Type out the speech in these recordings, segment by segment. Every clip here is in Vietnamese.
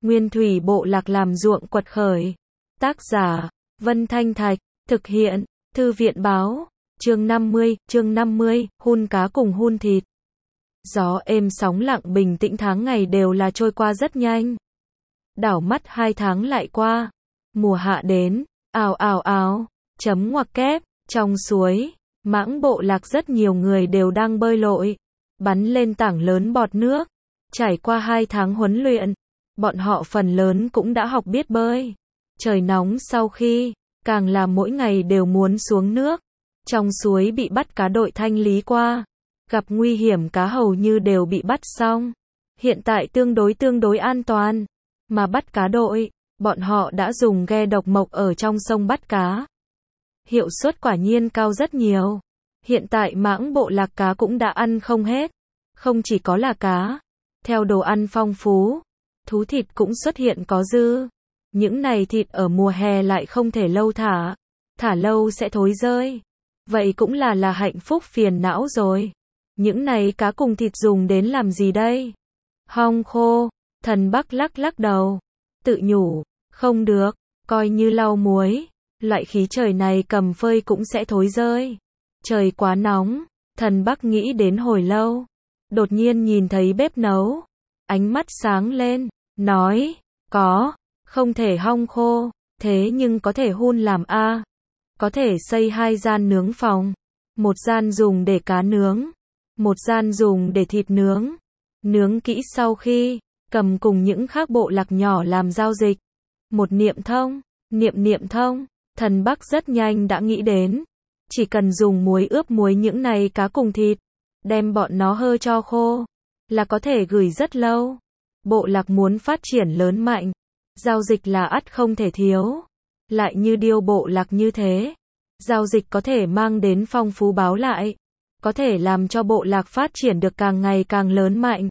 Nguyên thủy bộ lạc làm ruộng quật khởi. Tác giả, Vân Thanh Thạch, thực hiện, Thư viện báo, chương 50, hun cá cùng hun thịt. Gió êm sóng lặng bình tĩnh tháng ngày đều là trôi qua rất nhanh. Đảo mắt 2 tháng lại qua, mùa hạ đến, ào, chấm ngoặc kép, trong suối, Mãng bộ lạc rất nhiều người đều đang bơi lội, bắn lên tảng lớn bọt nước. Trải qua 2 tháng huấn luyện, bọn họ phần lớn cũng đã học biết bơi. Trời nóng sau khi, càng là mỗi ngày đều muốn xuống nước. Trong suối bị bắt cá đội thanh lý qua, gặp nguy hiểm cá hầu như đều bị bắt xong. Hiện tại tương đối an toàn, mà bắt cá đội, bọn họ đã dùng ghe độc mộc ở trong sông bắt cá. Hiệu suất quả nhiên cao rất nhiều. Hiện tại Mãng bộ lạc cá cũng đã ăn không hết. Không chỉ có là cá, theo đồ ăn phong phú, thú thịt cũng xuất hiện có dư. Những này thịt ở mùa hè lại không thể lâu thả lâu sẽ thối rơi. Vậy cũng là hạnh phúc phiền não rồi. Những này cá cùng thịt dùng đến làm gì đây? Hong khô, Thần Bắc lắc đầu, tự nhủ, không được, coi như lau muối, loại khí trời này cầm phơi cũng sẽ thối rơi. Trời quá nóng, Thần Bắc nghĩ đến hồi lâu, đột nhiên nhìn thấy bếp nấu, ánh mắt sáng lên, nói, không thể hong khô, thế nhưng có thể hun làm a. Có thể xây 2 gian nướng phòng, một gian dùng để cá nướng, một gian dùng để thịt nướng. Nướng kỹ sau khi, cầm cùng những khác bộ lạc nhỏ làm giao dịch. Một niệm thông, Thần Bắc rất nhanh đã nghĩ đến. Chỉ cần dùng muối ướp muối những này cá cùng thịt, đem bọn nó hơ cho khô, là có thể gửi rất lâu. Bộ lạc muốn phát triển lớn mạnh, giao dịch là ắt không thể thiếu. Lại như Điêu bộ lạc như thế, giao dịch có thể mang đến phong phú báo lại, có thể làm cho bộ lạc phát triển được càng ngày càng lớn mạnh.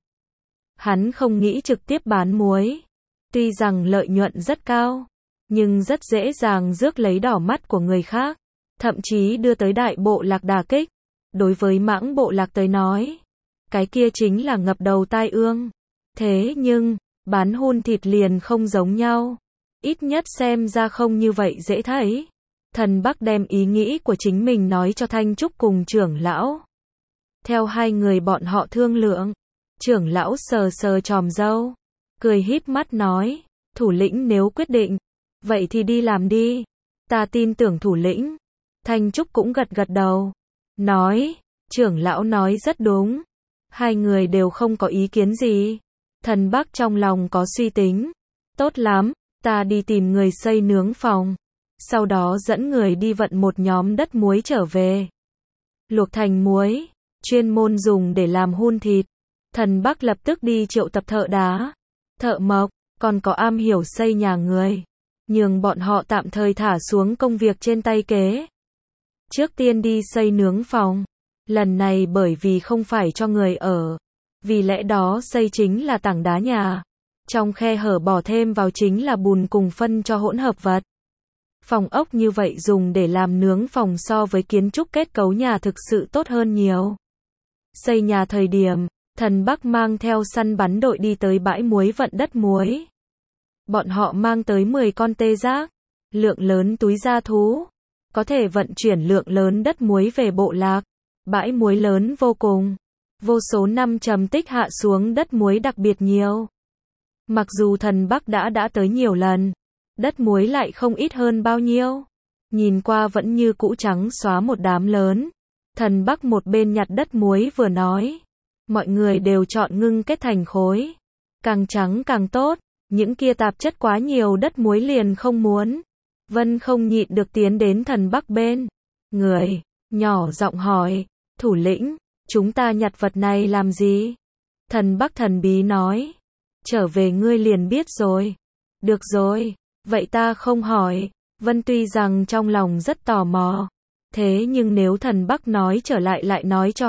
Hắn không nghĩ trực tiếp bán muối, tuy rằng lợi nhuận rất cao, nhưng rất dễ dàng rước lấy đỏ mắt của người khác, thậm chí đưa tới đại bộ lạc đả kích. Đối với Mãng bộ lạc tới nói, cái kia chính là ngập đầu tai ương. Thế nhưng, bán hun thịt liền không giống nhau. Ít nhất xem ra không như vậy dễ thấy. Thần Bắc đem ý nghĩ của chính mình nói cho Thanh Trúc cùng trưởng lão. Theo 2 người bọn họ thương lượng, trưởng lão sờ chòm râu, cười híp mắt nói, thủ lĩnh nếu quyết định, vậy thì đi làm đi, ta tin tưởng thủ lĩnh. Thanh Trúc cũng gật đầu, nói, trưởng lão nói rất đúng. 2 người đều không có ý kiến gì. Thần Bắc trong lòng có suy tính, tốt lắm, ta đi tìm người xây nướng phòng, sau đó dẫn người đi vận một nhóm đất muối trở về, luộc thành muối, chuyên môn dùng để làm hun thịt. Thần Bắc lập tức đi triệu tập thợ đá, thợ mộc, còn có am hiểu xây nhà người, nhường bọn họ tạm thời thả xuống công việc trên tay kế. Trước tiên đi xây nướng phòng, lần này bởi vì không phải cho người ở, vì lẽ đó xây chính là tảng đá nhà. Trong khe hở bỏ thêm vào chính là bùn cùng phân cho hỗn hợp vật. Phòng ốc như vậy dùng để làm nướng phòng so với kiến trúc kết cấu nhà thực sự tốt hơn nhiều. Xây nhà thời điểm, Thần Bắc mang theo săn bắn đội đi tới bãi muối vận đất muối. Bọn họ mang tới 10 con tê giác, lượng lớn túi da thú, có thể vận chuyển lượng lớn đất muối về bộ lạc. Bãi muối lớn vô cùng, vô số năm trầm tích hạ xuống đất muối đặc biệt nhiều. Mặc dù Thần Bắc đã tới nhiều lần, đất muối lại không ít hơn bao nhiêu. Nhìn qua vẫn như cũ trắng xóa một đám lớn. Thần Bắc một bên nhặt đất muối vừa nói, mọi người đều chọn ngưng kết thành khối, càng trắng càng tốt, những kia tạp chất quá nhiều đất muối liền không muốn. Vân không nhịn được tiến đến Thần Bắc bên người, nhỏ giọng hỏi, thủ lĩnh, chúng ta nhặt vật này làm gì? Thần Bắc thần bí nói, trở về ngươi liền biết rồi. Được rồi, vậy ta không hỏi. Vân tuy rằng trong lòng rất tò mò, thế nhưng nếu Thần Bắc nói trở lại nói cho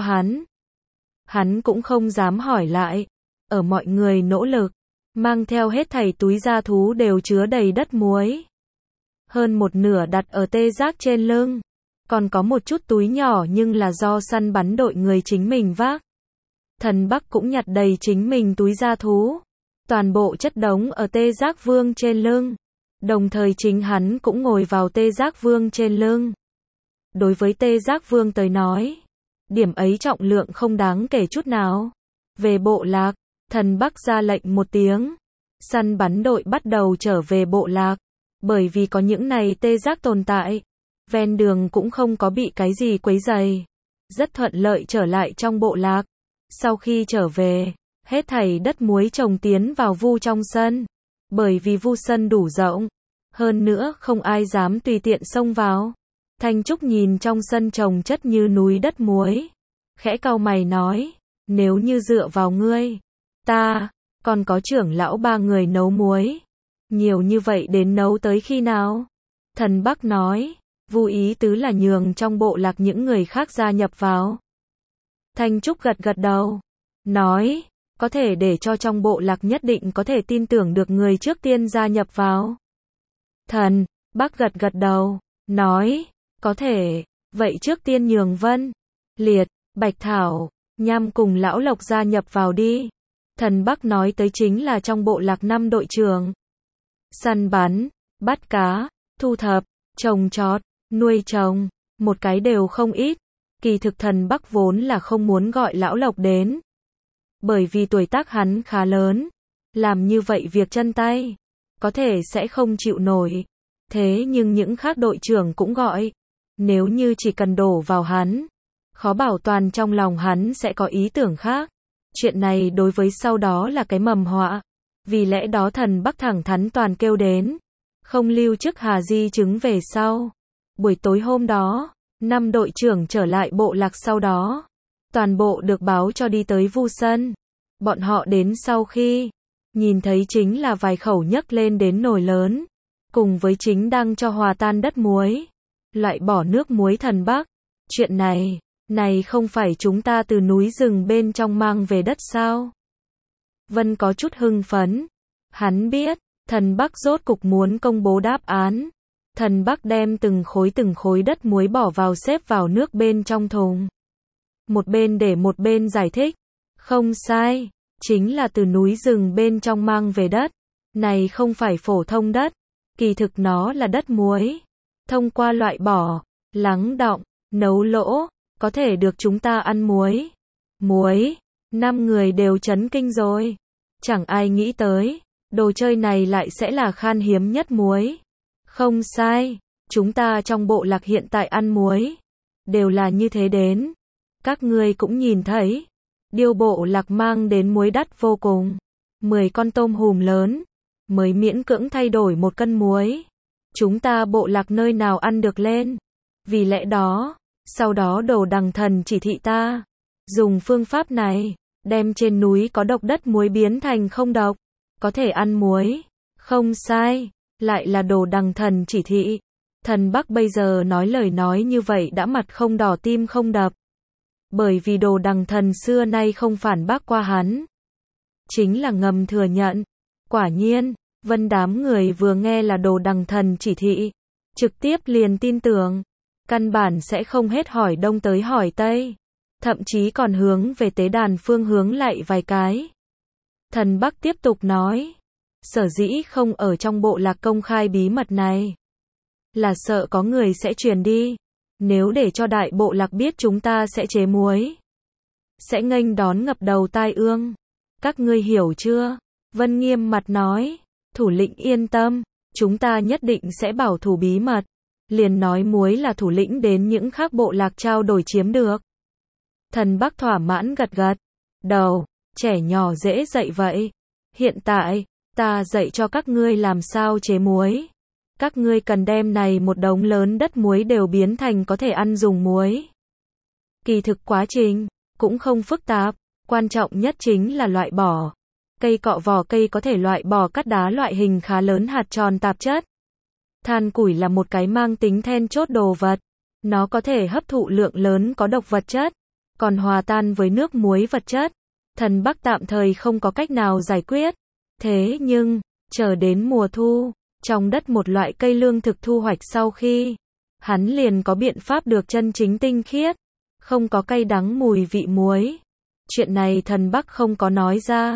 hắn cũng không dám hỏi lại. Ở mọi người nỗ lực, mang theo hết thảy túi da thú đều chứa đầy đất muối. Hơn một nửa đặt ở tê giác trên lưng, còn có một chút túi nhỏ nhưng là do săn bắn đội người chính mình vác. Thần Bắc cũng nhặt đầy chính mình túi da thú. toàn bộ chất đống ở Tê Giác Vương trên lưng. Đồng thời chính hắn cũng ngồi vào Tê Giác Vương trên lưng. Đối với Tê Giác Vương tới nói, điểm ấy trọng lượng không đáng kể chút nào. Về bộ lạc, thần Bắc ra lệnh một tiếng. Săn bắn đội bắt đầu trở về bộ lạc. Bởi vì có những này tê giác tồn tại, ven đường cũng không có bị cái gì quấy rầy. Rất thuận lợi trở lại trong bộ lạc. Sau khi trở về, hết thảy đất muối trồng tiến vào vu trong sân. Bởi vì vu sân đủ rộng. Hơn nữa không ai dám tùy tiện xông vào. Thanh Trúc nhìn trong sân trồng chất như núi đất muối. Khẽ cau mày nói, nếu như dựa vào ngươi, ta, còn có trưởng lão 3 người nấu muối. Nhiều như vậy đến nấu tới khi nào? Thần Bắc nói, Vu ý tứ là nhường trong bộ lạc những người khác gia nhập vào. Thanh Trúc gật gật đầu, nói, có thể để cho trong bộ lạc nhất định có thể tin tưởng được người trước tiên gia nhập vào. Thần Bắc gật gật đầu, nói, có thể, vậy trước tiên nhường Vân, Liệt, Bạch Thảo, Nham cùng Lão Lộc gia nhập vào đi. Thần Bắc nói tới chính là trong bộ lạc 5 đội trưởng. Săn bắn, bắt cá, thu thập, trồng trọt, nuôi trồng, một cái đều không ít. Kỳ thực thần Bắc vốn là không muốn gọi Lão Lộc đến. Bởi vì tuổi tác hắn khá lớn. Làm như vậy việc chân tay, có thể sẽ không chịu nổi. Thế nhưng những khác đội trưởng cũng gọi. Nếu như chỉ cần đổ vào hắn, khó bảo toàn trong lòng hắn sẽ có ý tưởng khác. Chuyện này đối với sau đó là cái mầm họa. Vì lẽ đó thần Bắc thẳng thắn toàn kêu đến. Không lưu chức Hà Di chứng về sau. Buổi tối hôm đó, 5 đội trưởng trở lại bộ lạc sau đó. Toàn bộ được báo cho đi tới Vu Sân. Bọn họ đến sau khi nhìn thấy chính là vài khẩu nhấc lên đến nồi lớn. Cùng với chính đang cho hòa tan đất muối. Loại bỏ nước muối thần Bắc. Chuyện này không phải chúng ta từ núi rừng bên trong mang về đất sao? Vân có chút hưng phấn. Hắn biết, thần Bắc rốt cục muốn công bố đáp án. Thần Bắc đem từng khối đất muối bỏ vào xếp vào nước bên trong thùng. Một bên để một bên giải thích. Không sai, chính là từ núi rừng bên trong mang về đất. Này không phải phổ thông đất. Kỳ thực nó là đất muối. Thông qua loại bỏ, lắng đọng, nấu lỗ, có thể được chúng ta ăn muối. Muối, 5 người đều chấn kinh rồi. Chẳng ai nghĩ tới, đồ chơi này lại sẽ là khan hiếm nhất muối. Không sai, chúng ta trong bộ lạc hiện tại ăn muối, đều là như thế đến. Các ngươi cũng nhìn thấy, điêu bộ lạc mang đến muối đắt vô cùng. 10 con tôm hùm lớn, mới miễn cưỡng thay đổi 1 cân muối. Chúng ta bộ lạc nơi nào ăn được lên. Vì lẽ đó, sau đó Đồ Đằng Thần chỉ thị ta, dùng phương pháp này, đem trên núi có độc đất muối biến thành không độc, có thể ăn muối. Không sai, lại là Đồ Đằng Thần chỉ thị. Thần Bắc bây giờ nói lời nói như vậy đã mặt không đỏ tim không đập. Bởi vì Đồ Đằng Thần xưa nay không phản bác qua hắn. Chính là ngầm thừa nhận. Quả nhiên, Vân đám người vừa nghe là Đồ Đằng Thần chỉ thị, trực tiếp liền tin tưởng. Căn bản sẽ không hết hỏi đông tới hỏi tây. Thậm chí còn hướng về tế đàn phương hướng lại vài cái. Thần Bắc tiếp tục nói. Sở dĩ không ở trong bộ lạc công khai bí mật này. Là sợ có người sẽ truyền đi. Nếu để cho đại bộ lạc biết chúng ta sẽ chế muối. Sẽ nghênh đón ngập đầu tai ương. Các ngươi hiểu chưa? Vân nghiêm mặt nói. Thủ lĩnh yên tâm. Chúng ta nhất định sẽ bảo thủ bí mật. Liền nói muối là thủ lĩnh đến những khác bộ lạc trao đổi chiếm được. Thần Bắc thỏa mãn gật gật đầu, trẻ nhỏ dễ dạy vậy. Hiện tại, ta dạy cho các ngươi làm sao chế muối. Các ngươi cần đem này một đống lớn đất muối đều biến thành có thể ăn dùng muối. Kỳ thực quá trình cũng không phức tạp, quan trọng nhất chính là loại bỏ. Cây cọ vỏ cây có thể loại bỏ cát đá loại hình khá lớn hạt tròn tạp chất. Than củi là một cái mang tính then chốt đồ vật. Nó có thể hấp thụ lượng lớn có độc vật chất, còn hòa tan với nước muối vật chất. Thần Bắc tạm thời không có cách nào giải quyết. Thế nhưng, chờ đến mùa thu, trong đất một loại cây lương thực thu hoạch sau khi, hắn liền có biện pháp được chân chính tinh khiết, không có cay đắng mùi vị muối. Chuyện này thần Bắc không có nói ra.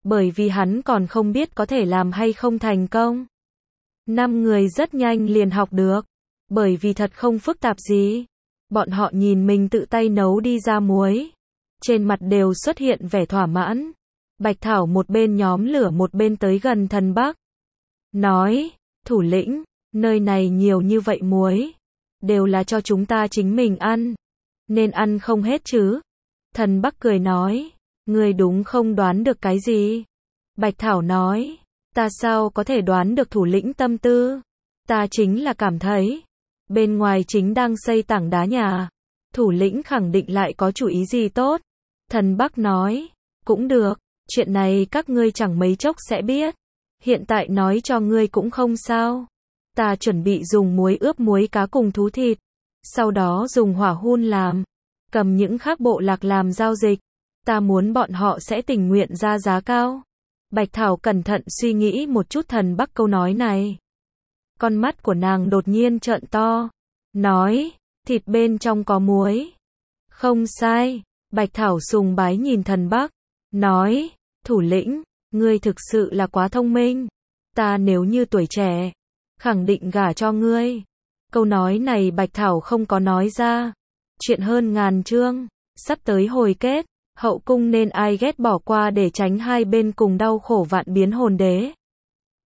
bởi vì hắn còn không biết có thể làm hay không thành công. 5 người rất nhanh liền học được, bởi vì thật không phức tạp gì. Bọn họ nhìn mình tự tay nấu đi ra muối, trên mặt đều xuất hiện vẻ thỏa mãn. Bạch Thảo một bên nhóm lửa một bên tới gần Thần Bắc, nói, thủ lĩnh, nơi này nhiều như vậy muối, đều là cho chúng ta chính mình ăn, nên ăn không hết chứ. Thần Bắc cười nói, ngươi đúng không đoán được cái gì? Bạch Thảo nói, ta sao có thể đoán được thủ lĩnh tâm tư? Ta chính là cảm thấy, bên ngoài chính đang xây tảng đá nhà, thủ lĩnh khẳng định lại có chủ ý gì tốt. Thần Bắc nói, cũng được, chuyện này các ngươi chẳng mấy chốc sẽ biết. Hiện tại nói cho ngươi cũng không sao. Ta chuẩn bị dùng muối ướp muối cá cùng thú thịt, sau đó dùng hỏa hun làm, cầm những khác bộ lạc làm giao dịch. Ta muốn bọn họ sẽ tình nguyện ra giá cao. Bạch Thảo cẩn thận suy nghĩ một chút Thần Bắc câu nói này. Con mắt của nàng đột nhiên trợn to, nói, thịt bên trong có muối. Không sai. Bạch Thảo sùng bái nhìn Thần Bắc, nói, thủ lĩnh, ngươi thực sự là quá thông minh. Ta nếu như tuổi trẻ, khẳng định gả cho ngươi. Câu nói này Bạch Thảo không có nói ra. Chuyện hơn ngàn chương, sắp tới hồi kết, hậu cung nên ai ghét bỏ qua để tránh hai bên cùng đau khổ vạn biến hồn đế.